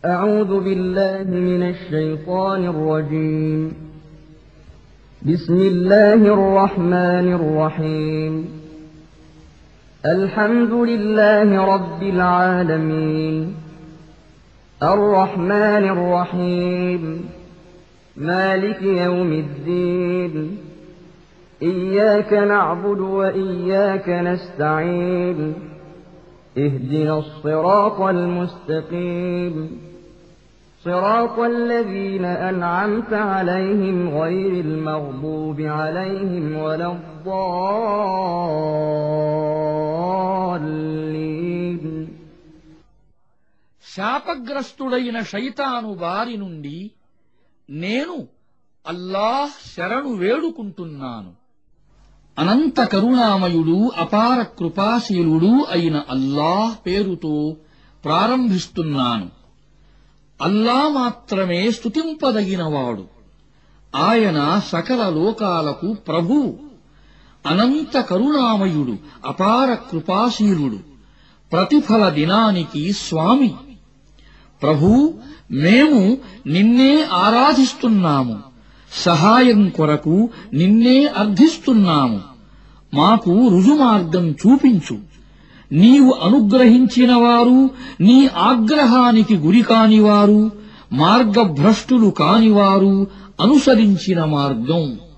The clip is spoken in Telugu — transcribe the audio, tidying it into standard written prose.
أعوذ بالله من الشيطان الرجيم. بسم الله الرحمن الرحيم. الحمد لله رب العالمين الرحمن الرحيم مالك يوم الدين إياك نعبد وإياك نستعين اهدنا الصراط المستقيم صراط الذين أنعمت عليهم غير المغضوب عليهم ولا الضالين. శాపగ్రస్తుడైన శైతాను బారి నుండి నేను అల్లాహ్ శరణు వేడుకుంటున్నాను. అనంత కరుణామయుడు అపార కృపాశీలుడు అయిన అల్లాహ్ పేరుతో ప్రారంభిస్తున్నాను. అల్లా మాత్రమే స్తుతింపదగినవాడు. ఆయన సకల లోకాలకు ప్రభువు. అనంత కరుణామయుడు అపార కృపాశీలుడు, ప్రతిఫల దినానికి స్వామి. ప్రభూ, మేము నిన్నే ఆరాధిస్తున్నాము, సహాయం కొరకు నిన్నే అర్థిస్తున్నాము. మాకు రుజుమార్గం చూపించు. నీవు అనుగ్రహించినవారు, నీ ఆగ్రహానికి గురికానివారు, మార్గభ్రష్టులు కానివారు అనుసరించిన మార్గం